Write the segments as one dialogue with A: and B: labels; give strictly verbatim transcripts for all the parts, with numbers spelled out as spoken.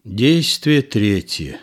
A: Действие третье.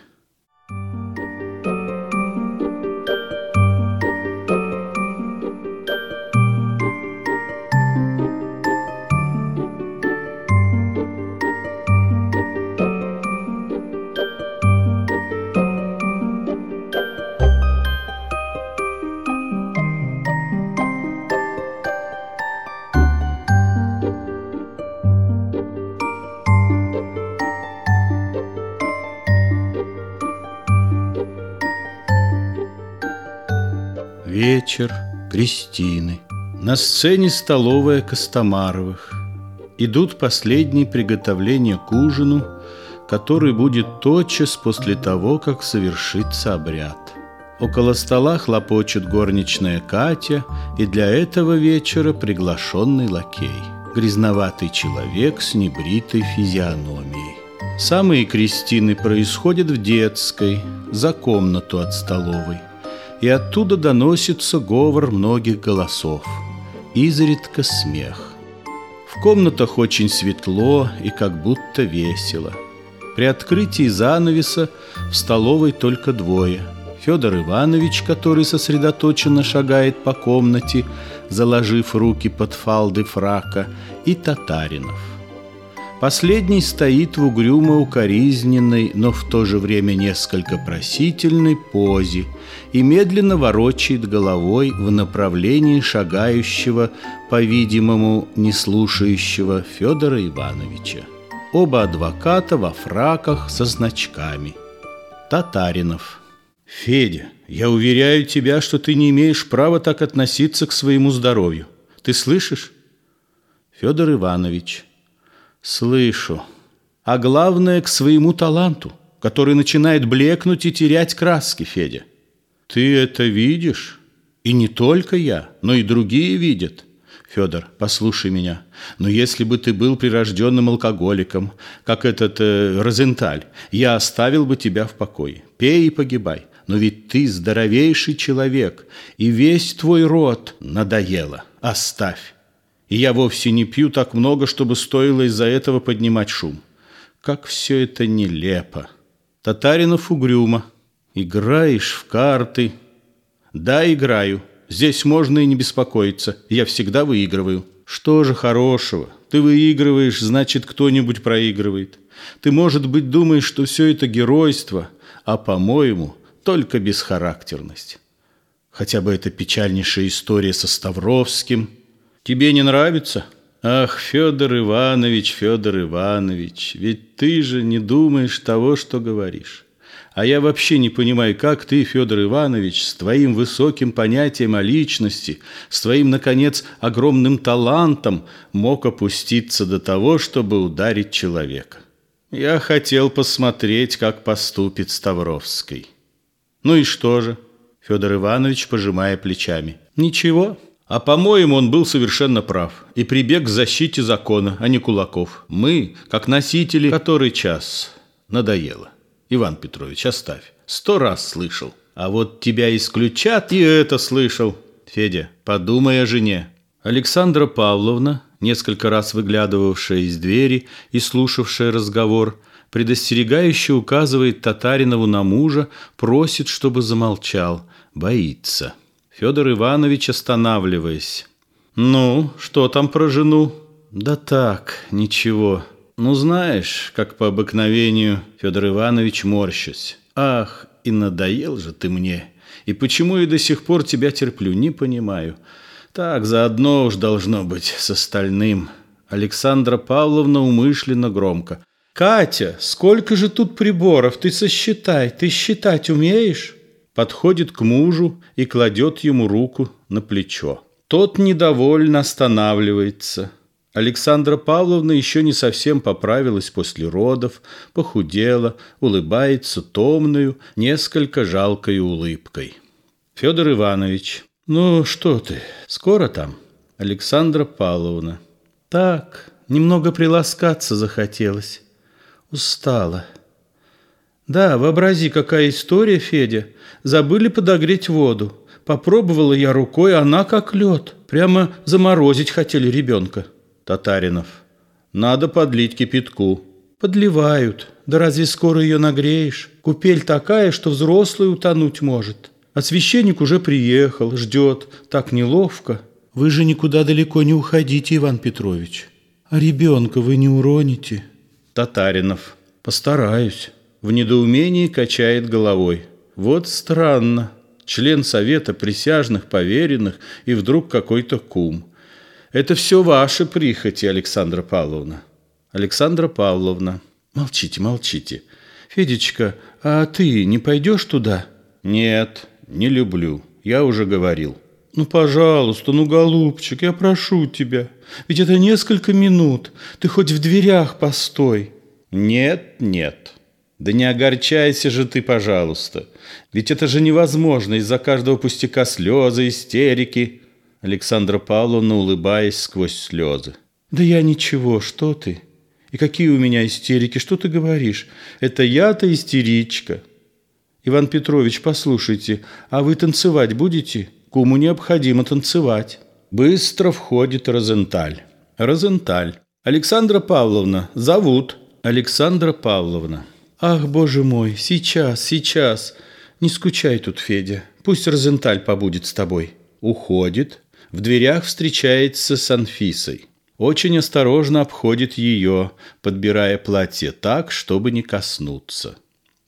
A: Вечер, крестины. На сцене столовая Костомаровых. Идут последние приготовления к ужину, который будет тотчас после того, как совершится обряд. Около стола хлопочет горничная Катя, и для этого вечера приглашенный лакей, грязноватый человек с небритой физиономией. Самые крестины происходят в детской, за комнату от столовой, и оттуда доносится говор многих голосов, изредка смех. В комнатах очень светло и как будто весело. При открытии занавеса в столовой только двое: Федор Иванович, который сосредоточенно шагает по комнате, заложив руки под фалды фрака, и Татаринов. Последний стоит в угрюмо-укоризненной, но в то же время несколько просительной позе и медленно ворочает головой в направлении шагающего, по-видимому, не слушающего Федора Ивановича. Оба адвоката во фраках со значками. Татаринов. Федя, я уверяю тебя, что ты не имеешь права так относиться к своему здоровью. Ты слышишь? Федор Иванович. Слышу. А главное, к своему таланту, который начинает блекнуть и терять краски, Федя. Ты это видишь? И не только я, но и другие видят. Федор, послушай меня. Но если бы ты был прирожденным алкоголиком, как этот э, Розенталь, я оставил бы тебя в покое. Пей и погибай. Но ведь ты здоровейший человек, и весь твой род надоело. Оставь. И я вовсе не пью так много, чтобы стоило из-за этого поднимать шум. Как все это нелепо. Татаринов угрюмо. Играешь в карты? Да, играю. Здесь можно и не беспокоиться. Я всегда выигрываю. Что же хорошего? Ты выигрываешь, значит, кто-нибудь проигрывает. Ты, может быть, думаешь, что все это геройство, а, по-моему, только бесхарактерность. Хотя бы эта печальнейшая история со Ставровским. Тебе не нравится? Ах, Федор Иванович, Федор Иванович, ведь ты же не думаешь того, что говоришь. А я вообще не понимаю, как ты, Федор Иванович, с твоим высоким понятием о личности, с твоим, наконец, огромным талантом мог опуститься до того, чтобы ударить человека. Я хотел посмотреть, как поступит Ставровский. Ну и что же? Федор Иванович, пожимая плечами. Ничего. А, по-моему, он был совершенно прав и прибег к защите закона, а не кулаков. Мы, как носители, который час. Надоело. Иван Петрович, оставь. Сто раз слышал. А вот тебя исключат, и это слышал. Федя, подумай о жене. Александра Павловна, несколько раз выглядывавшая из двери и слушавшая разговор, предостерегающе указывает Татаринову на мужа, просит, чтобы замолчал, боится. Федор Иванович, останавливаясь. Ну, что там про жену? Да так, ничего. Ну, знаешь, как по обыкновению, Федор Иванович, морщась. Ах, и надоел же ты мне. И почему я до сих пор тебя терплю, не понимаю. Так, заодно уж должно быть с остальным. Александра Павловна умышленно громко. Катя, сколько же тут приборов, ты сосчитай, ты считать умеешь? Подходит к мужу и кладет ему руку на плечо. Тот недовольно останавливается. Александра Павловна еще не совсем поправилась после родов, похудела, улыбается томною, несколько жалкой улыбкой. Федор Иванович. Ну, что ты, скоро там? Александра Павловна. Так, немного приласкаться захотелось. Устала. Да, вообрази, какая история, Федя. Забыли подогреть воду. Попробовала я рукой, она как лед. Прямо заморозить хотели ребенка. Татаринов. Надо подлить кипятку. Подливают. Да разве скоро ее нагреешь? Купель такая, что взрослый утонуть может. А священник уже приехал, ждет. Так неловко. Вы же никуда далеко не уходите, Иван Петрович. А ребенка вы не уроните? Татаринов. Постараюсь. В недоумении качает головой. Вот странно. Член совета присяжных поверенных и вдруг какой-то кум. Это все ваши прихоти, Александра Павловна. Александра Павловна. Молчите, молчите. Федечка, а ты не пойдешь туда? Нет, не люблю. Я уже говорил. Ну, пожалуйста, ну, голубчик, я прошу тебя. Ведь это несколько минут. Ты хоть в дверях постой. Нет, нет. Да не огорчайся же ты, пожалуйста. Ведь это же невозможно из-за каждого пустяка слезы, истерики. Александра Павловна, улыбаясь сквозь слезы. Да я ничего, что ты? И какие у меня истерики, что ты говоришь? Это я-то истеричка. Иван Петрович, послушайте, а вы танцевать будете? Куму необходимо танцевать. Быстро входит Розенталь. Розенталь. Александра Павловна, зовут. Александра Павловна. Ах, боже мой, сейчас, сейчас. Не скучай тут, Федя. Пусть Розенталь побудет с тобой. Уходит. В дверях встречается с Анфисой. Очень осторожно обходит ее, подбирая платье так, чтобы не коснуться.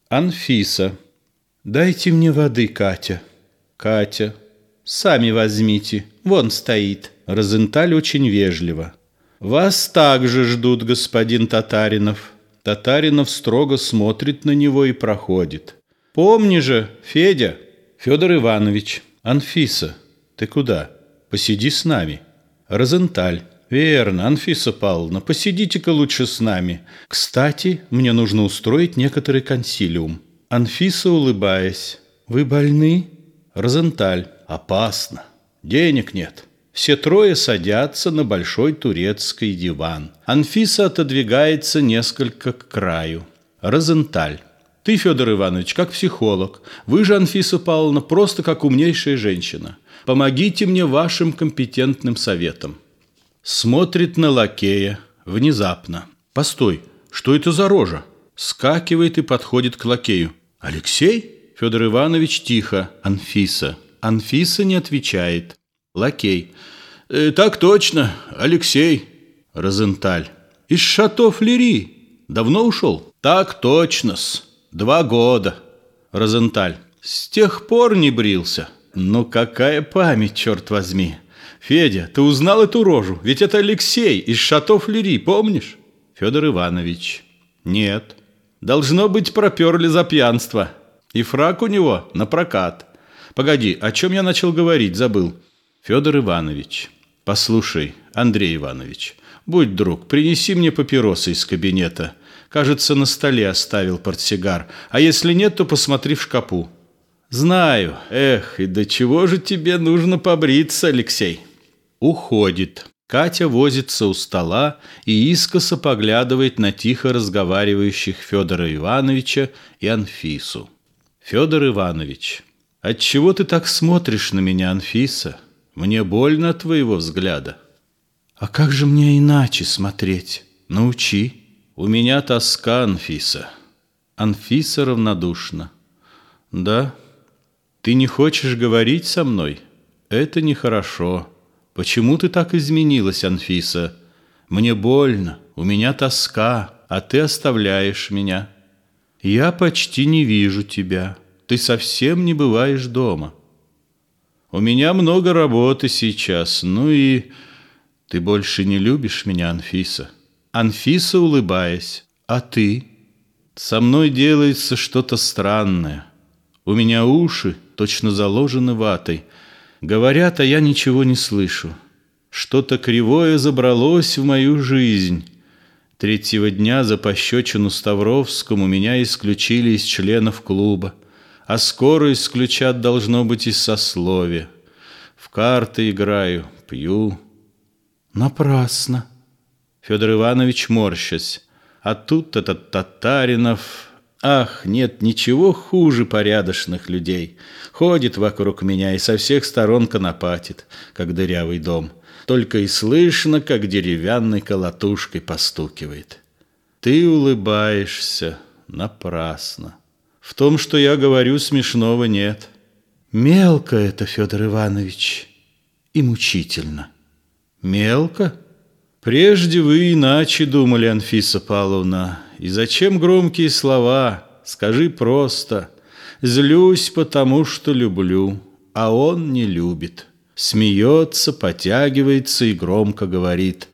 A: Анфиса. Дайте мне воды, Катя. Катя. Сами возьмите, вон стоит. Розенталь очень вежливо. Вас также ждут, господин Татаринов. Татаринов строго смотрит на него и проходит. Помни же, Федя. Федор Иванович. Анфиса, ты куда? Посиди с нами. Розенталь. Верно, Анфиса Павловна, посидите-ка лучше с нами. Кстати, мне нужно устроить некоторый консилиум. Анфиса, улыбаясь. Вы больны? Розенталь. Опасно. Денег нет. Все трое садятся на большой турецкий диван. Анфиса отодвигается несколько к краю. Розенталь. Ты, Федор Иванович, как психолог. Вы же, Анфиса Павловна, просто как умнейшая женщина. Помогите мне вашим компетентным советом. Смотрит на лакея. Внезапно. Постой, что это за рожа? Скакивает и подходит к лакею. Алексей? Федор Иванович тихо. Анфиса. Анфиса не отвечает. Лакей. «Э, так точно, Алексей. Розенталь. Из Шато-Флери. Давно ушел? Так точно-с. Два года. Розенталь. С тех пор не брился. Ну какая память, черт возьми. Федя, ты узнал эту рожу? Ведь это Алексей из Шато-Флери, помнишь? Федор Иванович. Нет. Должно быть, проперли за пьянство. И фрак у него на прокат. Погоди, о чем я начал говорить, забыл. Федор Иванович. Послушай, Андрей Иванович, будь друг, принеси мне папиросы из кабинета. Кажется, на столе оставил портсигар. А если нет, то посмотри в шкапу. Знаю. Эх, и до чего же тебе нужно побриться, Алексей? Уходит. Катя возится у стола и искоса поглядывает на тихо разговаривающих Федора Ивановича и Анфису. Федор Иванович. Отчего ты так смотришь на меня, Анфиса? Мне больно от твоего взгляда. А как же мне иначе смотреть? Научи. У меня тоска, Анфиса. Анфиса равнодушна. Да? Ты не хочешь говорить со мной? Это нехорошо. Почему ты так изменилась, Анфиса? Мне больно, у меня тоска, а ты оставляешь меня. Я почти не вижу тебя. Ты совсем не бываешь дома. У меня много работы сейчас, ну и... Ты больше не любишь меня, Анфиса? Анфиса, улыбаясь. А ты? Со мной делается что-то странное. У меня уши точно заложены ватой. Говорят, а я ничего не слышу. Что-то кривое забралось в мою жизнь. Третьего дня за пощечину Ставровскому меня исключили из членов клуба. А скоро исключат, должно быть, из сословия. В карты играю, пью. Напрасно. Федор Иванович, морщась. А тут этот Татаринов. Ах, нет ничего хуже порядочных людей. Ходит вокруг меня и со всех сторон конопатит, как дырявый дом. Только и слышно, как деревянной колотушкой постукивает. Ты улыбаешься. напрасно. В том, что я говорю, смешного нет.
B: Мелко это, Федор Иванович, и мучительно.
A: Мелко? Прежде вы иначе думали, Анфиса Павловна. И зачем громкие слова? Скажи просто: злюсь, потому что люблю, а он не любит. Смеется, потягивается и громко говорит: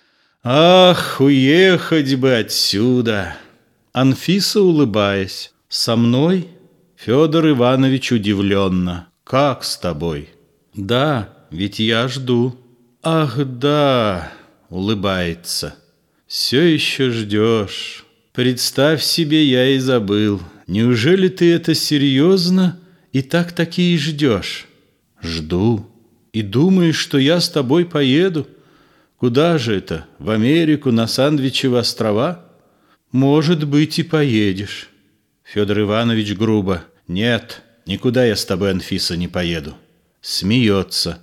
A: ах, уехать бы отсюда. Анфиса, улыбаясь: со мной? Федор Иванович удивленно: как с тобой? Да, ведь я жду. Ах, да, улыбается. Все еще ждешь. Представь себе, я и забыл. Неужели ты это серьезно и так таки и ждешь? Жду. И думаешь, что я с тобой поеду? Куда же это? В Америку, на Сандвичевы острова? Может быть, и поедешь. Федор Иванович грубо: нет, никуда я с тобой, Анфиса, не поеду. Смеется.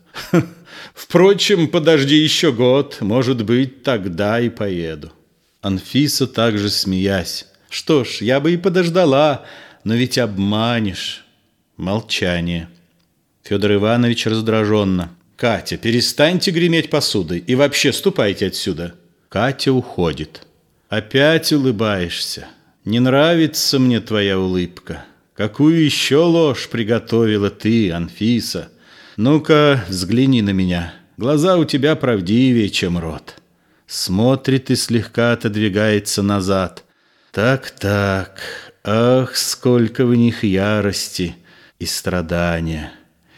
A: Впрочем, подожди еще год, может быть, тогда и поеду. Анфиса также смеясь: что ж, я бы и подождала, но ведь обманешь. Молчание. Федор Иванович раздраженно: Катя, перестаньте греметь посудой и вообще ступайте отсюда. Катя уходит. Опять улыбаешься. Не нравится мне твоя улыбка. Какую еще ложь приготовила ты, Анфиса? Ну-ка, взгляни на меня. Глаза у тебя правдивее, чем рот. Смотрит и слегка отодвигается назад. Так-так, ах, сколько в них ярости и страдания.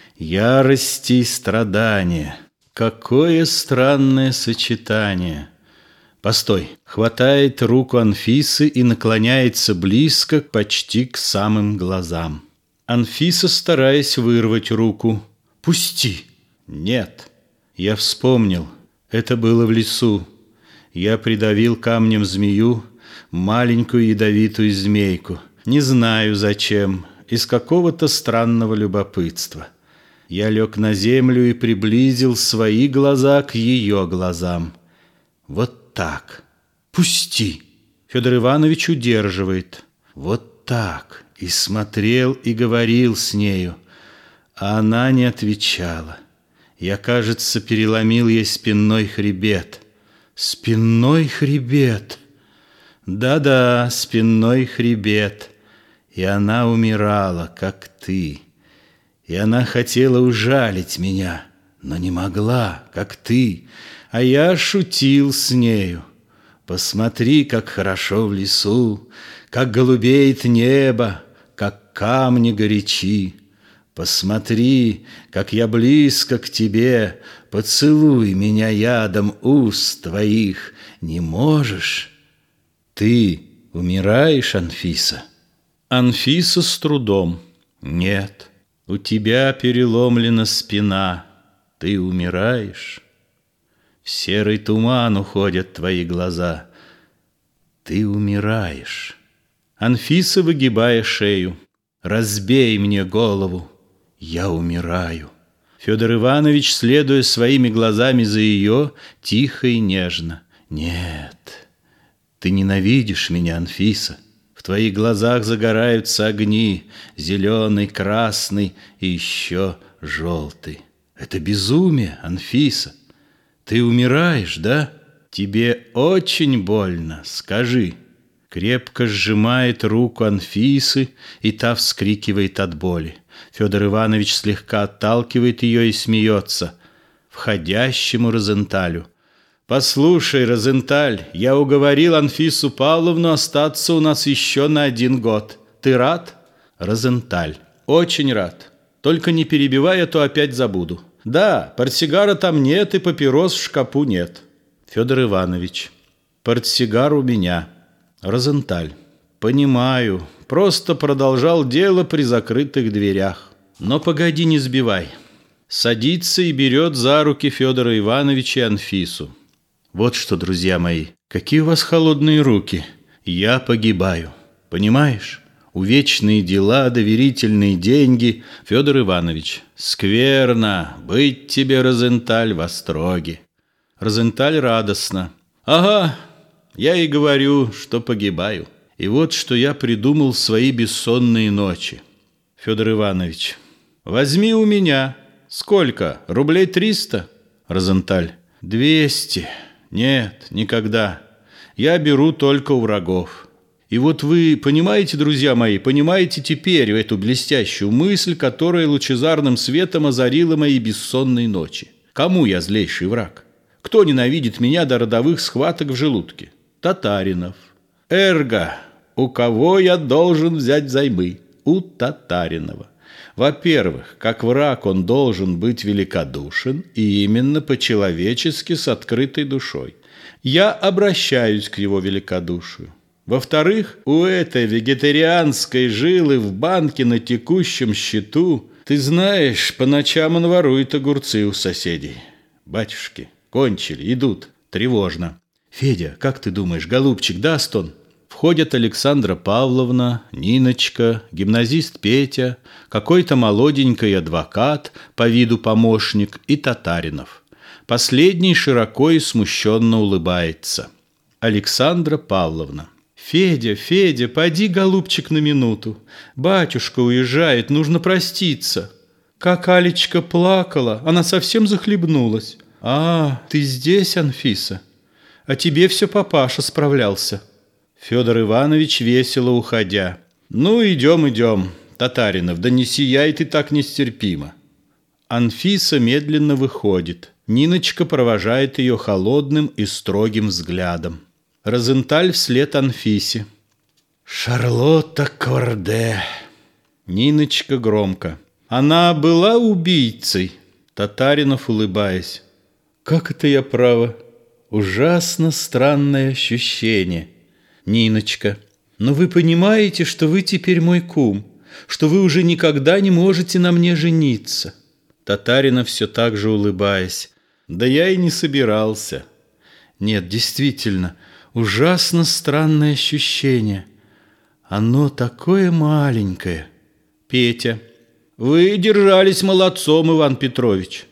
A: Ярости и страдания. Какое странное сочетание. Постой. Хватает руку Анфисы и наклоняется близко, почти к самым глазам. Анфиса, стараясь вырвать руку: пусти. Нет. Я вспомнил. Это было в лесу. Я придавил камнем змею, маленькую ядовитую змейку. Не знаю зачем, из какого-то странного любопытства. Я лег на землю и приблизил свои глаза к ее глазам. Вот так. Пусти. Федор Иванович удерживает. Вот так. И смотрел, и говорил с нею. А она не отвечала. Я, кажется, переломил ей спинной хребет. Спинной хребет. Да-да, спинной хребет. И она умирала, как ты. И она хотела ужалить меня, но не могла, как ты. А я шутил с нею. Посмотри, как хорошо в лесу, как голубеет небо, как камни горячи. Посмотри, как я близко к тебе, поцелуй меня ядом уст твоих. Не можешь? Ты умираешь, Анфиса? Анфиса с трудом. Нет. У тебя переломлена спина, ты умираешь. В серый туман уходят твои глаза, ты умираешь. Анфиса, выгибая шею: разбей мне голову, я умираю. Федор Иванович, следуя своими глазами за ее, тихо и нежно: нет, ты ненавидишь меня, Анфиса. В твоих глазах загораются огни, зеленый, красный и еще желтый. Это безумие, Анфиса. Ты умираешь, да? Тебе очень больно, скажи. Крепко сжимает руку Анфисы, и та вскрикивает от боли. Федор Иванович слегка отталкивает ее и смеется входящему Розенталю: послушай, Розенталь, я уговорил Анфису Павловну остаться у нас еще на один год. Ты рад? Розенталь: очень рад. Только не перебивай, а то опять забуду. Да, портсигара там нет и папирос в шкапу нет. Федор Иванович: портсигар у меня. Розенталь: понимаю, просто продолжал дело при закрытых дверях. Но погоди, не сбивай. Садится и берет за руки Федора Ивановича и Анфису. Вот что, друзья мои, какие у вас холодные руки. Я погибаю, понимаешь? Увечные дела, доверительные деньги. Федор Иванович: скверно, быть тебе, Розенталь, в остроге. Розенталь радостно: ага, я и говорю, что погибаю. И вот что я придумал в свои бессонные ночи. Федор Иванович, возьми у меня. Сколько? Рублей триста? Розенталь. Двести. Нет, никогда. Я беру только у врагов. И вот вы понимаете, друзья мои, понимаете теперь эту блестящую мысль, которая лучезарным светом озарила мои бессонные ночи. Кому я злейший враг? Кто ненавидит меня до родовых схваток в желудке? Татаринов. Эрго. У кого я должен взять взаймы? У Татаринова. Во-первых, как враг он должен быть великодушен и именно по-человечески с открытой душой. Я обращаюсь к его великодушию. Во-вторых, у этой вегетарианской жилы в банке на текущем счету, ты знаешь, по ночам он ворует огурцы у соседей. Батюшки, кончили, идут. Тревожно. Федя, как ты думаешь, голубчик, даст он? Входят Александра Павловна, Ниночка, гимназист Петя, какой-то молоденький адвокат, по виду помощник, и Татаринов. Последний широко и смущенно улыбается. Александра Павловна. Федя, Федя, поди, голубчик, на минуту. Батюшка уезжает, нужно проститься. Как Алечка плакала, она совсем захлебнулась. А, ты здесь, Анфиса? А тебе все папаша справлялся. Федор Иванович, весело уходя. Ну, идем, идем, Татаринов, да не сияй ты так нестерпимо. Анфиса медленно выходит. Ниночка провожает ее холодным и строгим взглядом. Розенталь вслед Анфисе. Шарлотта Корде. Ниночка громко. Она была убийцей? Татаринов, улыбаясь. Как это я права? Ужасно странное ощущение. Ниночка. Но вы понимаете, что вы теперь мой кум, что вы уже никогда не можете на мне жениться. Татаринов, все так же улыбаясь. Да я и не собирался. Нет, действительно, ужасно странное ощущение. Оно такое маленькое. Петя. Вы держались молодцом, Иван Петрович.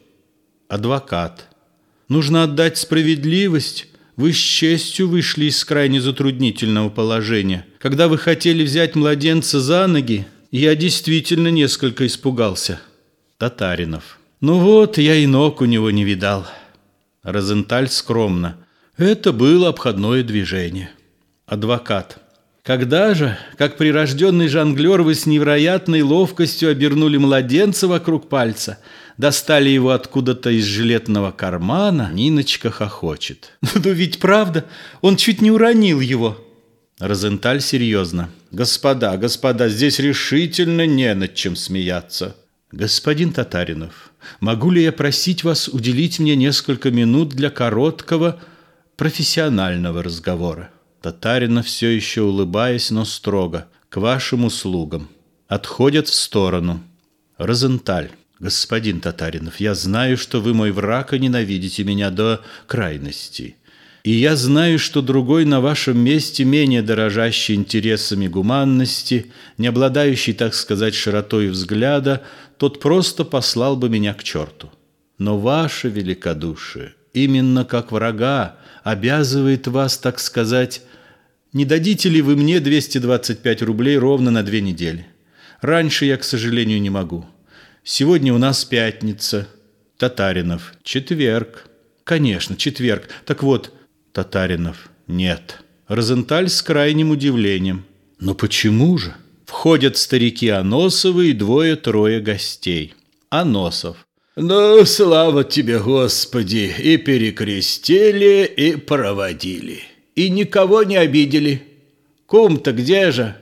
A: Адвокат. Нужно отдать справедливость. Вы с честью вышли из крайне затруднительного положения. Когда вы хотели взять младенца за ноги, я действительно несколько испугался. Татаринов. Ну вот, я и ног у него не видал. Розенталь скромно. Это было обходное движение. Адвокат. Когда же, как прирожденный жонглер, вы с невероятной ловкостью обернули младенца вокруг пальца, достали его откуда-то из жилетного кармана, Ниночка хохочет. Ну ведь правда, он чуть не уронил его. Розенталь серьезно. Господа, господа, здесь решительно не над чем смеяться. Господин Татаринов, могу ли я просить вас уделить мне несколько минут для короткого профессионального разговора? Татаринов, все еще улыбаясь, но строго. К вашим услугам. Отходят в сторону. Розенталь. Господин Татаринов, я знаю, что вы мой враг и ненавидите меня до крайности. И я знаю, что другой на вашем месте, менее дорожащий интересами гуманности, не обладающий, так сказать, широтой взгляда, тот просто послал бы меня к черту. Но ваше великодушие, именно как врага, обязывает вас, так сказать, не дадите ли вы мне двести двадцать пять рублей ровно на две недели? Раньше я, к сожалению, не могу. Сегодня у нас пятница. Татаринов. Четверг. Конечно, четверг. Так вот, Татаринов. Нет. Розенталь с крайним удивлением. Но почему же? Входят старики Аносовы и двое-трое гостей. Аносов. Ну, слава тебе, Господи, и перекрестили, и проводили. И никого не обидели. Кум-то где же?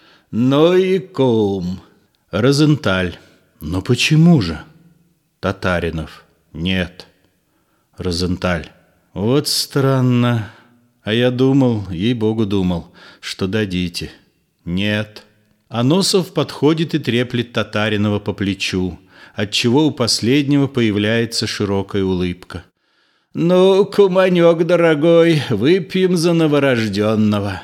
A: Ну и кум. Розенталь. Но почему же? Татаринов. Нет. Розенталь. Вот странно. А я думал, ей-богу думал, что дадите. Нет. Аносов подходит и треплет Татаринова по плечу, отчего у последнего появляется широкая улыбка. «Ну, куманек дорогой, выпьем за новорожденного.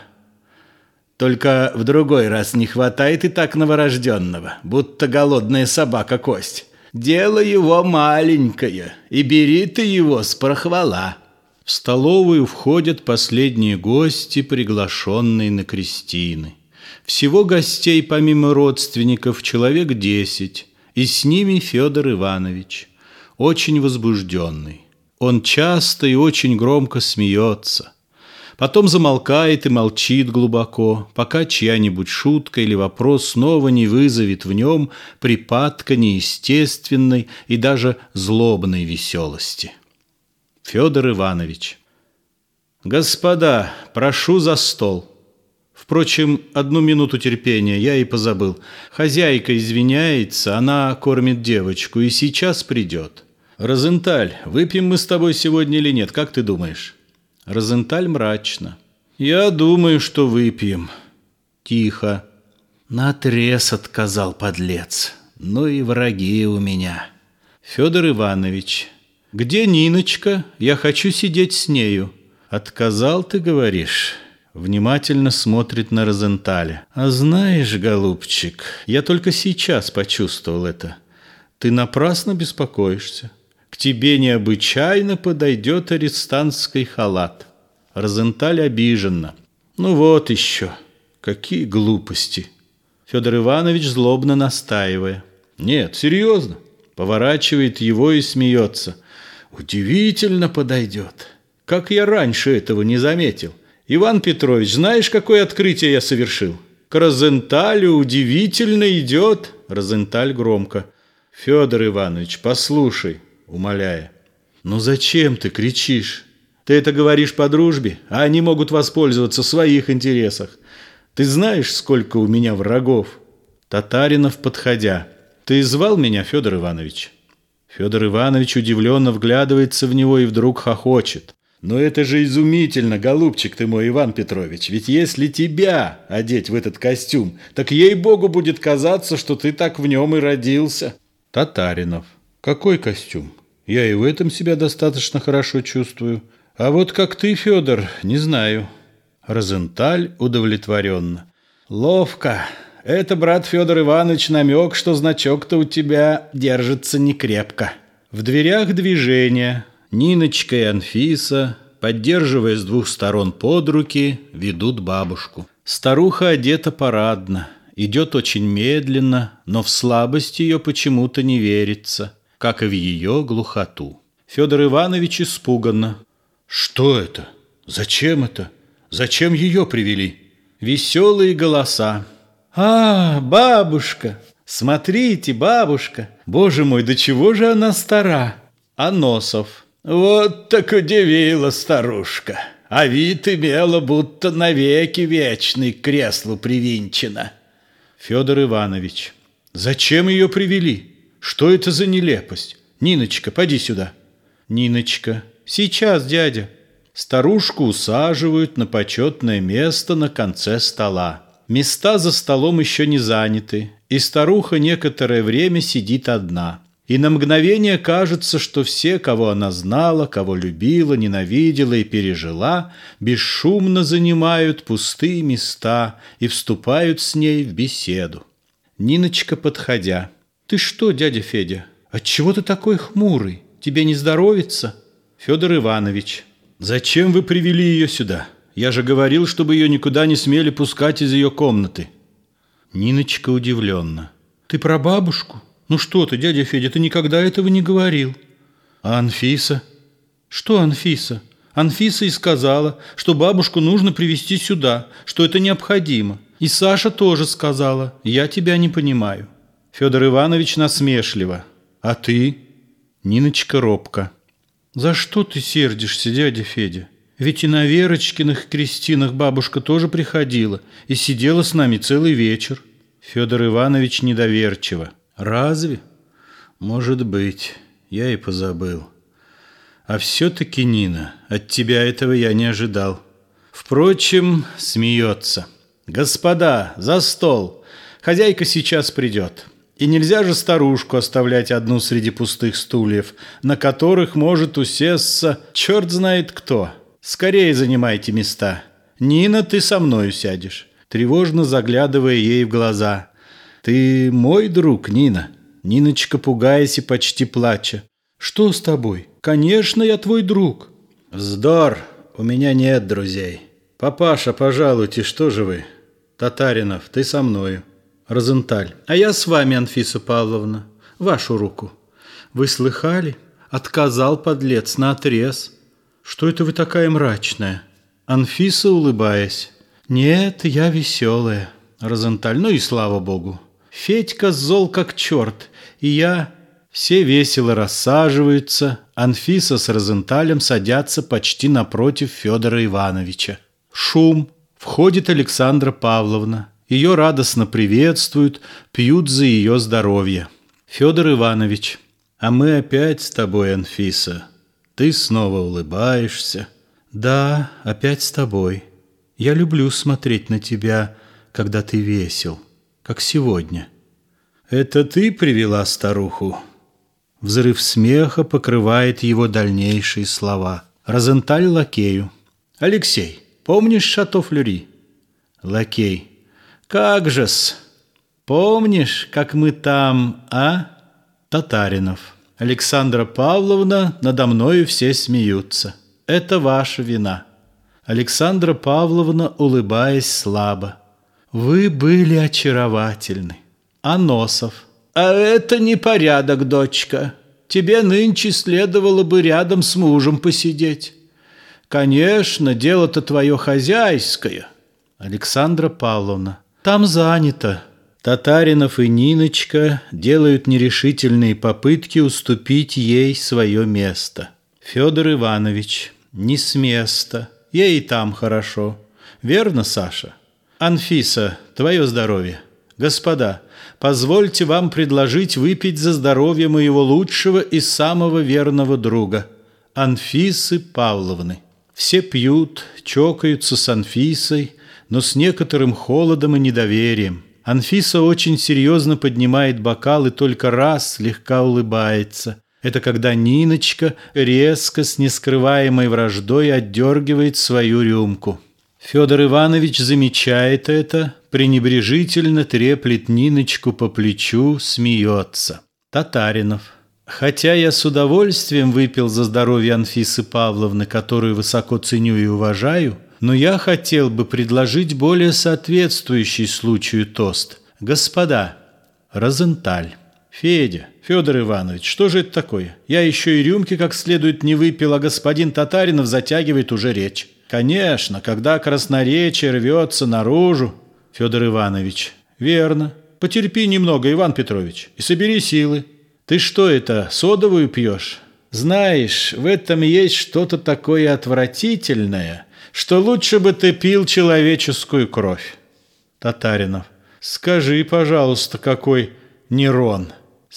A: Только в другой раз не хватает и так новорожденного, будто голодная собака кость. Дело его маленькое, и бери ты его с прохвала». В столовую входят последние гости, приглашенные на крестины. Всего гостей, помимо родственников, человек десять, и с ними Федор Иванович, очень возбужденный. Он часто и очень громко смеется. Потом замолкает и молчит глубоко, пока чья-нибудь шутка или вопрос снова не вызовет в нем припадка неестественной и даже злобной веселости. Федор Иванович. Господа, прошу за стол. Впрочем, одну минуту терпения, я и позабыл. Хозяйка извиняется, она кормит девочку и сейчас придет. Розенталь, выпьем мы с тобой сегодня или нет, как ты думаешь? Розенталь мрачно. Я думаю, что выпьем. Тихо. Наотрез отказал подлец. Ну и враги у меня. Федор Иванович. Где Ниночка? Я хочу сидеть с нею. Отказал, ты говоришь? Внимательно смотрит на Розенталя. А знаешь, голубчик, я только сейчас почувствовал это. Ты напрасно беспокоишься. К тебе необычайно подойдет арестантский халат. Розенталь обиженно. Ну вот еще. Какие глупости. Федор Иванович злобно настаивая. Нет, серьезно. Поворачивает его и смеется. Удивительно подойдет. Как я раньше этого не заметил. Иван Петрович, знаешь, какое открытие я совершил? К Розенталю удивительно идет. Розенталь громко. Федор Иванович, послушай, умоляя. Ну зачем ты кричишь? Ты это говоришь по дружбе, а они могут воспользоваться в своих интересах. Ты знаешь, сколько у меня врагов? Татаринов, подходя. Ты звал меня, Федор Иванович? Федор Иванович удивленно вглядывается в него и вдруг хохочет. Но это же изумительно, голубчик ты мой, Иван Петрович. Ведь если тебя одеть в этот костюм, так ей-богу будет казаться, что ты так в нем и родился. Татаринов. Какой костюм? Я и в этом себя достаточно хорошо чувствую. А вот как ты, Федор, не знаю. Розенталь удовлетворенно. Ловко. Это, брат Федор Иванович, намек, что значок-то у тебя держится некрепко. В дверях движение. Ниночка и Анфиса, поддерживая с двух сторон под руки, ведут бабушку. Старуха одета парадно, идет очень медленно, но в слабость ее почему-то не верится, как и в ее глухоту. Федор Иванович испуганно. Что это? Зачем это? Зачем ее привели? Веселые голоса. А, бабушка! Смотрите, бабушка! Боже мой, до чего же она стара? Аносов. Вот так удивила старушка. А вид имела, будто навеки вечный к креслу привинчена. Федор Иванович. Зачем ее привели? Что это за нелепость? Ниночка, поди сюда. Ниночка. Сейчас, дядя. Старушку усаживают на почетное место на конце стола. Места за столом еще не заняты, и старуха некоторое время сидит одна. И на мгновение кажется, что все, кого она знала, кого любила, ненавидела и пережила, бесшумно занимают пустые места и вступают с ней в беседу. Ниночка, подходя. «Ты что, дядя Федя, отчего ты такой хмурый? Тебе не здоровится?» Федор Иванович. «Зачем вы привели ее сюда? Я же говорил, чтобы ее никуда не смели пускать из ее комнаты». Ниночка удивленно. «Ты про бабушку? Ну что ты, дядя Федя, ты никогда этого не говорил». «А Анфиса?» «Что Анфиса? Анфиса и сказала, что бабушку нужно привезти сюда, что это необходимо. И Саша тоже сказала. Я тебя не понимаю». Федор Иванович насмешливо. «А ты?» Ниночка робко. «За что ты сердишься, дядя Федя? Ведь и на Верочкиных крестинах бабушка тоже приходила и сидела с нами целый вечер». Федор Иванович недоверчиво. «Разве? Может быть, я и позабыл. А все-таки, Нина, от тебя этого я не ожидал». Впрочем, смеется. «Господа, за стол! Хозяйка сейчас придет. И нельзя же старушку оставлять одну среди пустых стульев, на которых может усесться черт знает кто. Скорее занимайте места. Нина, ты со мною сядешь», тревожно заглядывая ей в глаза. «Ты мой друг, Нина?» Ниночка, пугаясь и почти плача. «Что с тобой? Конечно, я твой друг». Вздор, у меня нет друзей. Папаша, пожалуйте, что же вы? Татаринов, ты со мною. Розенталь, а я с вами, Анфиса Павловна. Вашу руку. Вы слыхали? Отказал подлец наотрез. Что это вы такая мрачная? Анфиса, улыбаясь. Нет, я веселая. Розенталь, ну и слава богу. Федька зол как черт, и я... Все весело рассаживаются. Анфиса с Розенталем садятся почти напротив Федора Ивановича. Шум. Входит Александра Павловна. Ее радостно приветствуют, пьют за ее здоровье. Федор Иванович. А мы опять с тобой, Анфиса. Ты снова улыбаешься. Да, опять с тобой. Я люблю смотреть на тебя, когда ты весел, как сегодня. Это ты привела старуху? Взрыв смеха покрывает его дальнейшие слова. Розенталь лакею. Алексей, помнишь Шато Флюри? Лакей. Как же-с? Помнишь, как мы там, а? Татаринов. Александра Павловна, надо мною все смеются. Это ваша вина. Александра Павловна, улыбаясь слабо. Вы были очаровательны. Аносов. А это не порядок, дочка. Тебе нынче следовало бы рядом с мужем посидеть. Конечно, дело-то твое хозяйское. Александра Павловна. Там занято. Татаринов и Ниночка делают нерешительные попытки уступить ей свое место. Федор Иванович. Не с места. Ей и там хорошо. Верно, Саша? Анфиса, твое здоровье. Господа, позвольте вам предложить выпить за здоровье моего лучшего и самого верного друга, Анфисы Павловны. Все пьют, чокаются с Анфисой, но с некоторым холодом и недоверием. Анфиса очень серьезно поднимает бокал и только раз слегка улыбается. Это когда Ниночка резко, с нескрываемой враждой отдергивает свою рюмку. Федор Иванович замечает это, пренебрежительно треплет Ниночку по плечу, смеется. Татаринов. Хотя я с удовольствием выпил за здоровье Анфисы Павловны, которую высоко ценю и уважаю, но я хотел бы предложить более соответствующий случаю тост. Господа, Розенталь. Федя, Федор Иванович, что же это такое? Я еще и рюмки как следует не выпил, а господин Татаринов затягивает уже речь. Конечно, когда красноречие рвется наружу. Федор Иванович. Верно. Потерпи немного, Иван Петрович, и собери силы. Ты что это, содовую пьешь? Знаешь, в этом есть что-то такое отвратительное, что лучше бы ты пил человеческую кровь. Татаринов. Скажи, пожалуйста, какой Нерон.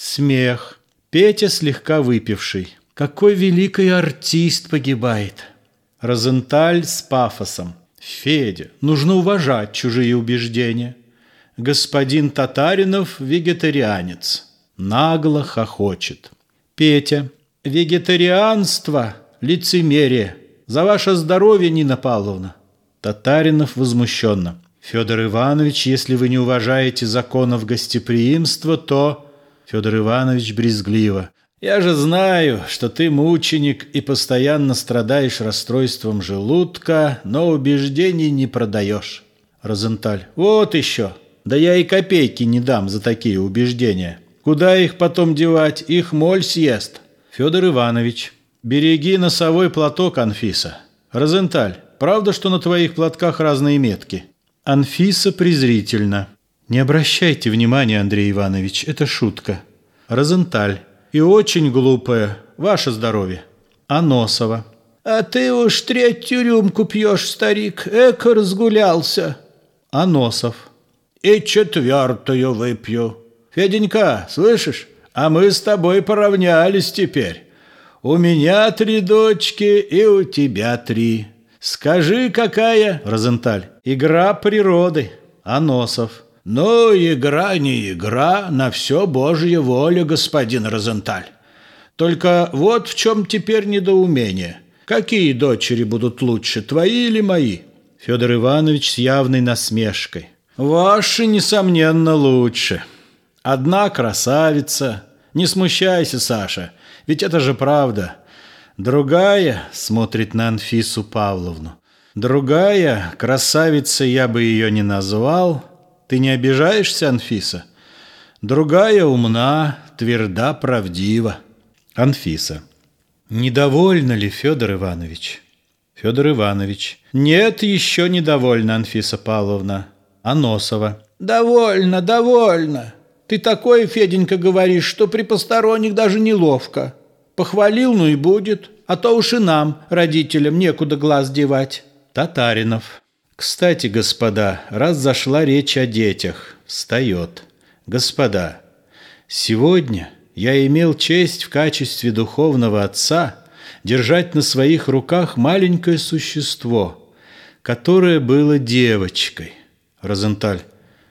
A: Смех. Петя, слегка выпивший. Какой великий артист погибает. Розенталь с пафосом. Федя, нужно уважать чужие убеждения. Господин Татаринов вегетарианец. Нагло хохочет. Петя. Вегетарианство, лицемерие. За ваше здоровье, Нина Павловна. Татаринов возмущенно. Федор Иванович, если вы не уважаете законов гостеприимства, то... Федор Иванович брезгливо. Я же знаю, что ты мученик и постоянно страдаешь расстройством желудка, но убеждений не продаешь. Розенталь. Вот еще. Да я и копейки не дам за такие убеждения. Куда их потом девать? Их моль съест. Федор Иванович. Береги носовой платок, Анфиса. Розенталь. Правда, что на твоих платках разные метки? Анфиса презрительно. Не обращайте внимания, Андрей Иванович, это шутка. Розенталь. И очень глупая. Ваше здоровье. Аносова. А ты уж третью рюмку пьешь, старик. Эко разгулялся. Аносов. И четвертую выпью. Феденька, слышишь? А мы с тобой поравнялись теперь. У меня три дочки и у тебя три. Скажи, какая? Розенталь. Игра природы. Аносов. Ну, игра не игра, на все Божья воля, господин Розенталь. Только вот в чем теперь недоумение. Какие дочери будут лучше, твои или мои? Федор Иванович с явной насмешкой. Ваши, несомненно, лучше. Одна красавица. Не смущайся, Саша, ведь это же правда. Другая смотрит на Анфису Павловну. Другая, красавица я бы ее не назвал. Ты не обижаешься, Анфиса? Другая умна, тверда, правдива. Анфиса. Недовольна ли, Федор Иванович? Федор Иванович. Нет, еще недовольна, Анфиса Павловна. Аносова. Довольно, довольно. Ты такое, Феденька, говоришь, что при посторонних даже неловко. Похвалил, ну и будет, а то уж и нам, родителям, некуда глаз девать. Татаринов. Кстати, господа, раз зашла речь о детях, встает. Господа, сегодня я имел честь в качестве духовного отца держать на своих руках маленькое существо, которое было девочкой. Розенталь.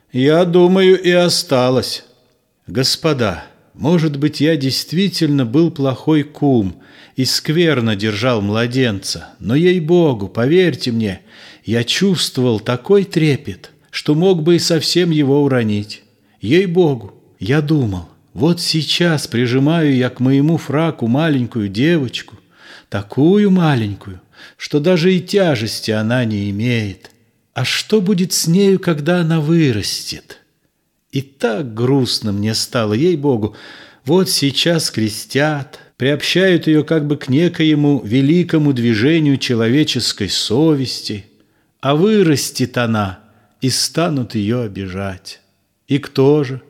A: Я думаю, и осталось. Господа, может быть, я действительно был плохой кум и скверно держал младенца, но, ей-богу, поверьте мне, я чувствовал такой трепет, что мог бы и совсем его уронить. Ей-богу, я думал, вот сейчас прижимаю я к моему фраку маленькую девочку, такую маленькую, что даже и тяжести она не имеет. А что будет с нею, когда она вырастет? И так грустно мне стало, ей-богу. Вот сейчас крестят, приобщают ее как бы к некоему великому движению человеческой совести, а вырастет она, и станут ее обижать. И кто же?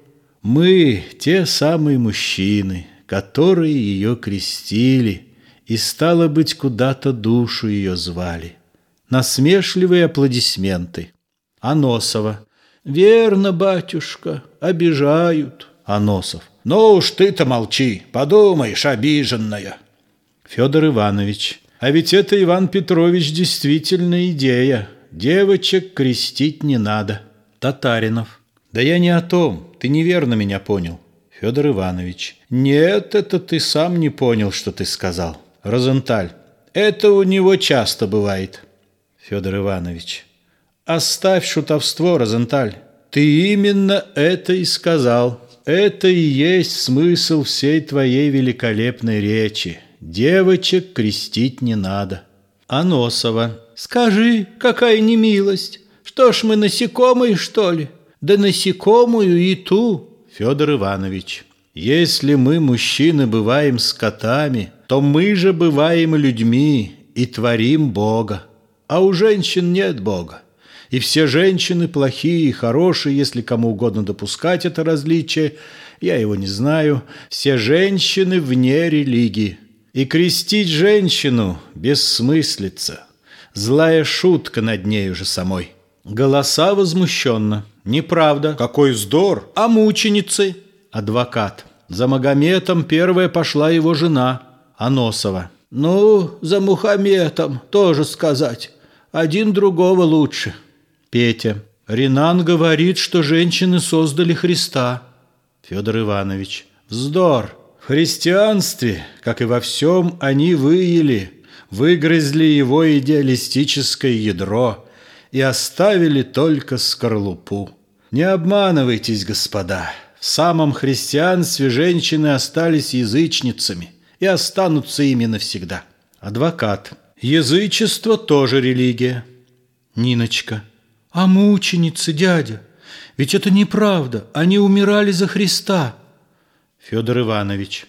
A: Мы, те самые мужчины, которые ее крестили, и, стало быть, куда-то душу ее звали. Насмешливые аплодисменты. Аносова. Верно, батюшка, обижают. Аносов. Ну уж ты-то молчи, подумаешь, обиженная. Федор Иванович. А ведь это, Иван Петрович, действительно идея. Девочек крестить не надо. Татаринов. Да я не о том, ты неверно меня понял. Федор Иванович. Нет, это ты сам не понял, что ты сказал. Розенталь. Это у него часто бывает. Федор Иванович. Оставь шутовство, Розенталь. Ты именно это и сказал. Это и есть смысл всей твоей великолепной речи. Девочек крестить не надо. Аносова. Скажи, какая немилость. Что ж мы, насекомые, что ли? Да насекомую и ту. Федор Иванович. Если мы, мужчины, бываем скотами, то мы же бываем людьми и творим Бога. А у женщин нет Бога. И все женщины плохие и хорошие, если кому угодно допускать это различие, я его не знаю. Все женщины вне религии. И крестить женщину бессмыслица. Злая шутка над нею же самой. Голоса возмущенно. Неправда. Какой вздор. А мученицы? Адвокат. За Магометом первая пошла его жена. Аносова. Ну, за Мухаметом тоже сказать. Один другого лучше. Петя. Ренан говорит, что женщины создали Христа. Федор Иванович. Вздор. В христианстве, как и во всем, они выели, выгрызли его идеалистическое ядро и оставили только скорлупу. Не обманывайтесь, господа. В самом христианстве женщины остались язычницами и останутся ими навсегда. Адвокат. Язычество тоже религия. Ниночка. А мученицы, дядя? Ведь это неправда. Они умирали за Христа. Федор Иванович.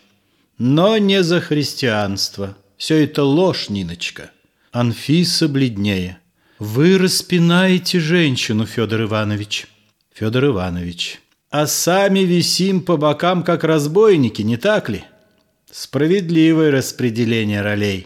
A: Но не за христианство. Все это ложь, Ниночка. Анфиса бледнее. Вы распинаете женщину, Федор Иванович. Федор Иванович. А сами висим по бокам, как разбойники, не так ли? Справедливое распределение ролей.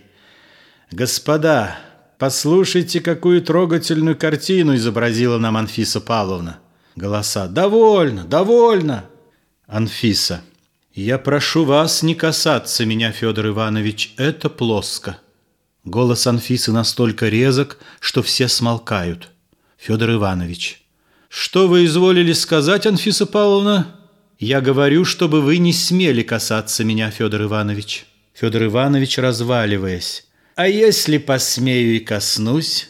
A: Господа, послушайте, какую трогательную картину изобразила нам Анфиса Павловна. Голоса. Довольно, довольно. Анфиса. Я прошу вас не касаться меня, Федор Иванович, это плоско. Голос Анфисы настолько резок, что все смолкают. Федор Иванович. Что вы изволили сказать, Анфиса Павловна? Я говорю, чтобы вы не смели касаться меня, Федор Иванович. Федор Иванович, разваливаясь. А если посмею и коснусь,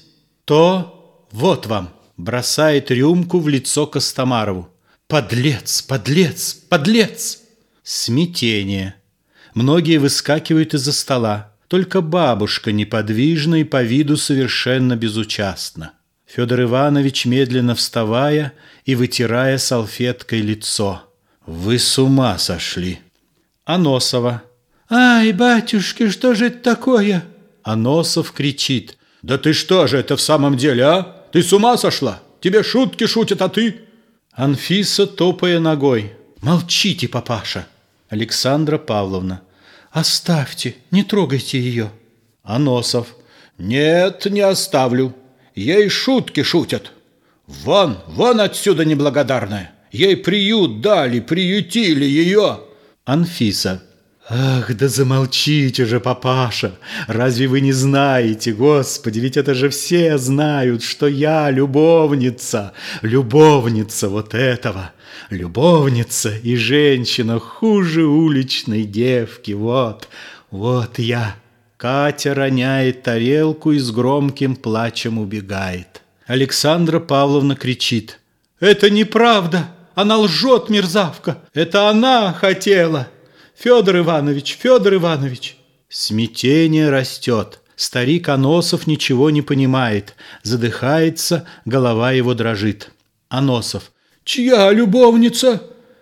A: то вот вам. Бросает рюмку в лицо Костомарову. Подлец, подлец, подлец! Смятение. Многие выскакивают из-за стола. Только бабушка неподвижна и по виду совершенно безучастна. Федор Иванович, медленно вставая и вытирая салфеткой лицо. Вы с ума сошли. Аносова. Ай, батюшки, что же это такое? Аносов кричит. Да ты что же это в самом деле, а? Ты с ума сошла? Тебе шутки шутят, а ты? Анфиса, топая ногой. Молчите, папаша. Александра Павловна. Оставьте, не трогайте ее. Аносов. Нет, не оставлю. Ей шутки шутят. Вон, вон отсюда, неблагодарная. Ей приют дали, приютили ее. Анфиса. Ах, да замолчите же, папаша. Разве вы не знаете, Господи, ведь это же все знают, что я любовница, любовница вот этого. Любовница и женщина хуже уличной девки. Вот, вот я. Катя роняет тарелку и с громким плачем убегает. Александра Павловна кричит. Это неправда. Она лжет, мерзавка. Это она хотела. Федор Иванович, Федор Иванович. Смятение растет. Старик Аносов ничего не понимает. Задыхается, голова его дрожит. Аносов. Чья любовница?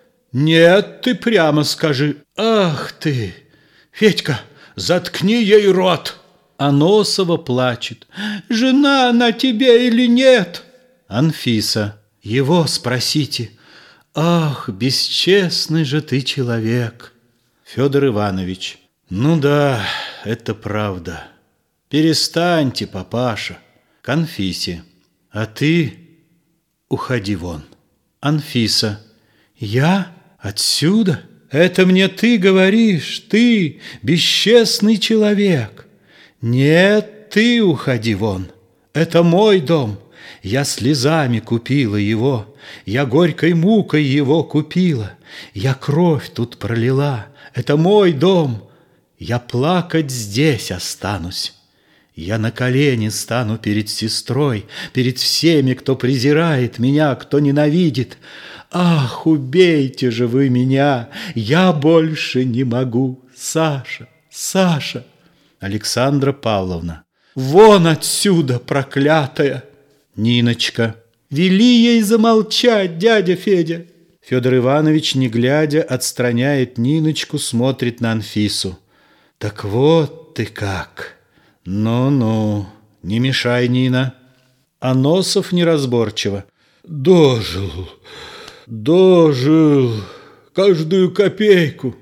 A: Нет, ты прямо скажи. Ах ты, Федька, заткни ей рот. Аносова плачет. Жена она тебе или нет? Анфиса. Его спросите. Ах, бесчестный же ты человек. Федор Иванович. Ну да, это правда. Перестаньте, папаша. К Анфисе. А ты уходи вон. Анфиса. Я? Отсюда? Это мне ты говоришь, ты, бесчестный человек. Нет, ты уходи вон. Это мой дом. Я слезами купила его. Я горькой мукой его купила. Я кровь тут пролила. Это мой дом. Я плакать здесь останусь. Я на колени стану перед сестрой, перед всеми, кто презирает меня, кто ненавидит. Ах, убейте же вы меня, я больше не могу. Саша, Саша. Александра Павловна. Вон отсюда, проклятая. Ниночка. Вели ей замолчать, дядя Федя. Федор Иванович, не глядя, отстраняет Ниночку, смотрит на Анфису. Так вот ты как. Ну-ну, не мешай, Нина. Аносов неразборчиво. Дожил, дожил, каждую копейку.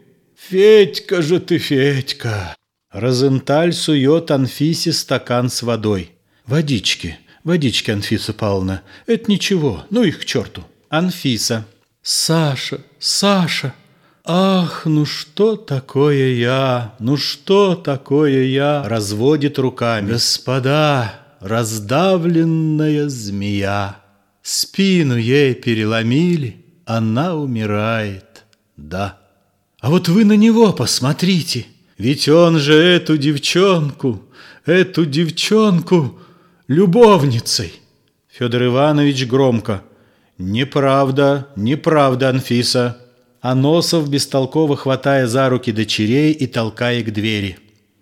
A: Федька же ты, Федька. Розенталь сует Анфисе стакан с водой. Водички, водички, Анфиса Павловна. Это ничего, ну их к черту. Анфиса. Саша, Саша. Ах, ну что такое я, ну что такое я, разводит руками. Господа, раздавленная змея, спину ей переломили, она умирает, да. А вот вы на него посмотрите, ведь он же эту девчонку, эту девчонку любовницей. Федор Иванович громко. Неправда, неправда, Анфиса. Аносов, бестолково хватая за руки дочерей и толкая к двери.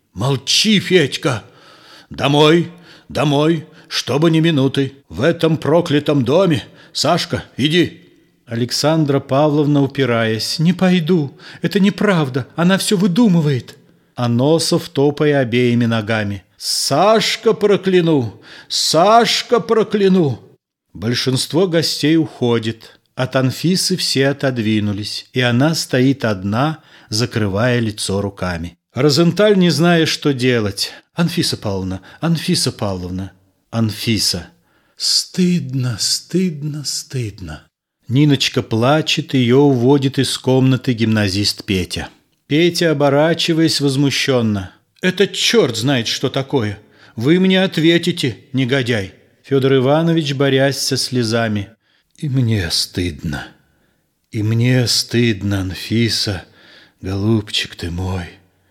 A: Молчи, Федька! Домой, домой, чтобы ни минуты. В этом проклятом доме. Сашка, иди. Александра Павловна, упираясь. Не пойду, это неправда, она все выдумывает. Аносов, топая обеими ногами. Сашка, прокляну, Сашка, прокляну. Большинство гостей уходит. От Анфисы все отодвинулись, и она стоит одна, закрывая лицо руками. Розенталь, не зная, что делать. Анфиса Павловна, Анфиса Павловна. Анфиса. Стыдно, стыдно, стыдно. Ниночка плачет, ее уводит из комнаты гимназист Петя. Петя, оборачиваясь, возмущенно. Это черт знает, что такое. Вы мне ответите, негодяй. Федор Иванович, борясь со слезами. И мне стыдно, и мне стыдно, Анфиса, голубчик ты мой.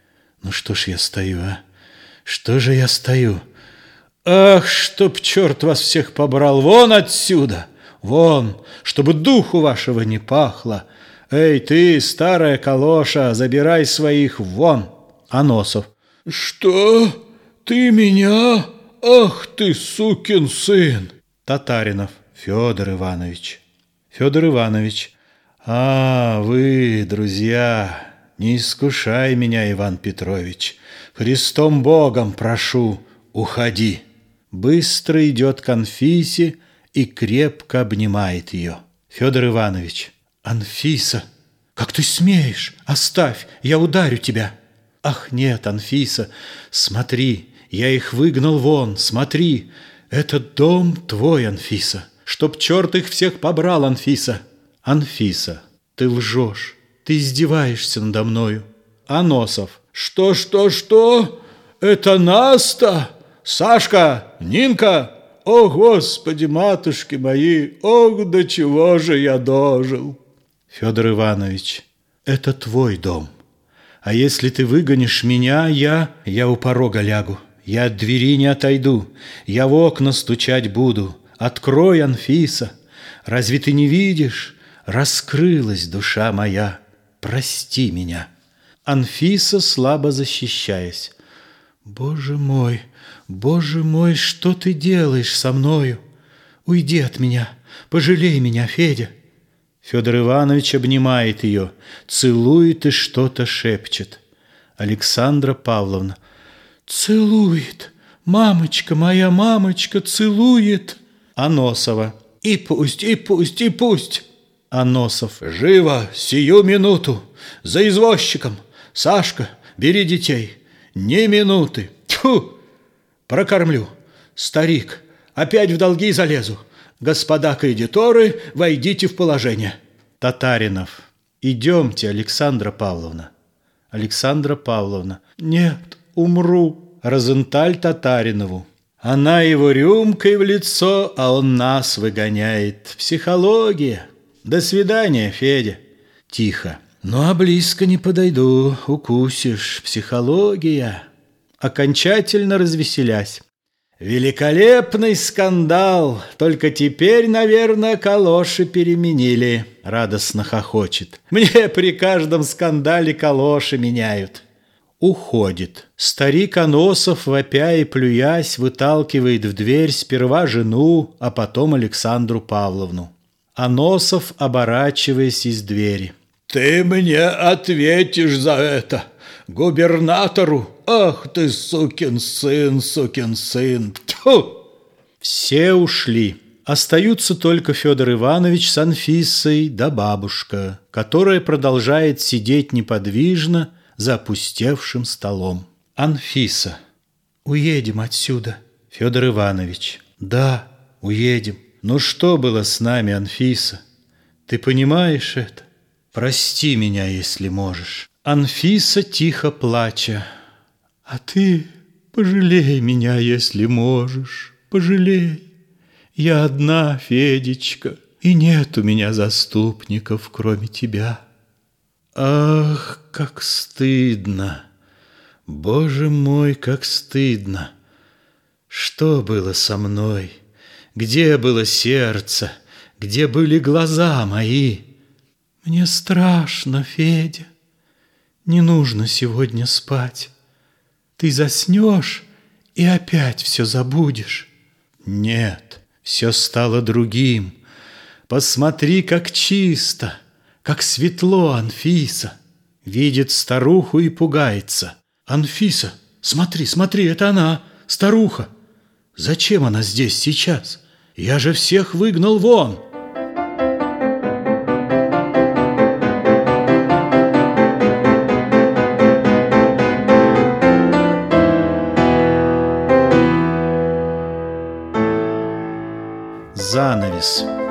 A: Ну что ж я стою, а? Что же я стою? Ах, чтоб черт вас всех побрал, вон отсюда, вон, чтобы духу вашего не пахло. Эй, ты, старая калоша, забирай своих вон. Аносов.
C: Что? Ты меня? Ах ты, сукин сын!
B: Татаринов Федор Иванович. Федор Иванович. А, вы, друзья, не искушай меня, Иван Петрович. Христом Богом прошу, уходи. Быстро идет к Анфисе и крепко обнимает ее. Федор Иванович. Анфиса, как ты смеешь? Оставь, я ударю тебя. Ах, нет, Анфиса, смотри, я их выгнал вон, смотри. Этот дом твой, Анфиса. Чтоб черт их всех побрал, Анфиса. Анфиса, ты лжешь, ты издеваешься надо мною. Аносов.
C: Что, что, что? Это нас-то? Сашка, Нинка? О, Господи, матушки мои, ох, до чего же я дожил.
B: Федор Иванович, это твой дом. А если ты выгонишь меня, я, я у порога лягу. Я от двери не отойду, я в окна стучать буду. Открой, Анфиса, разве ты не видишь? Раскрылась душа моя, прости меня. Анфиса, слабо защищаясь. Боже мой, Боже мой, что ты делаешь со мною? Уйди от меня, пожалей меня, Федя. Федор Иванович обнимает ее, целует и что-то шепчет. Александра Павловна. Целует, мамочка моя, мамочка, целует. Аносова. И пусть, и пусть, и пусть. Аносов.
C: Живо, сию минуту, за извозчиком. Сашка, бери детей. Ни минуты. Тьфу! Прокормлю. Старик, опять в долги залезу. Господа кредиторы, войдите в положение.
B: Татаринов. Идемте, Александра Павловна. Александра Павловна. Нет, умру. Розенталь Татаринову. Она его рюмкой в лицо, а он нас выгоняет. Психология. До свидания, Федя. Тихо. Ну, а близко не подойду, укусишь. Психология. Окончательно развеселясь. Великолепный скандал. Только теперь, наверное, калоши переменили. Радостно хохочет. Мне при каждом скандале калоши меняют. Уходит. Старик Аносов, вопя и плюясь, выталкивает в дверь сперва жену, а потом Александру Павловну. Аносов, оборачиваясь из двери.
C: Ты мне ответишь за это, губернатору. Ах ты, сукин сын, сукин сын. Тьфу!
B: Все ушли. Остаются только Федор Иванович с Анфисой да бабушка, которая продолжает сидеть неподвижно за опустевшим столом. Анфиса. Уедем отсюда. Федор Иванович. Да, уедем. Ну что было с нами, Анфиса? Ты понимаешь это? Прости меня, если можешь. Анфиса, тихо плача. А ты пожалей меня, если можешь. Пожалей. Я одна, Федечка, и нет у меня заступников, кроме тебя. Ах, как стыдно! Боже мой, как стыдно! Что было со мной? Где было сердце? Где были глаза мои? Мне страшно, Федя. Не нужно сегодня спать. Ты заснешь и опять все забудешь. Нет, все стало другим. Посмотри, как чисто, как светло, Анфиса. Видит старуху и пугается. Анфиса, смотри, смотри, это она, старуха. Зачем она здесь сейчас? Я же всех выгнал вон. Занавес.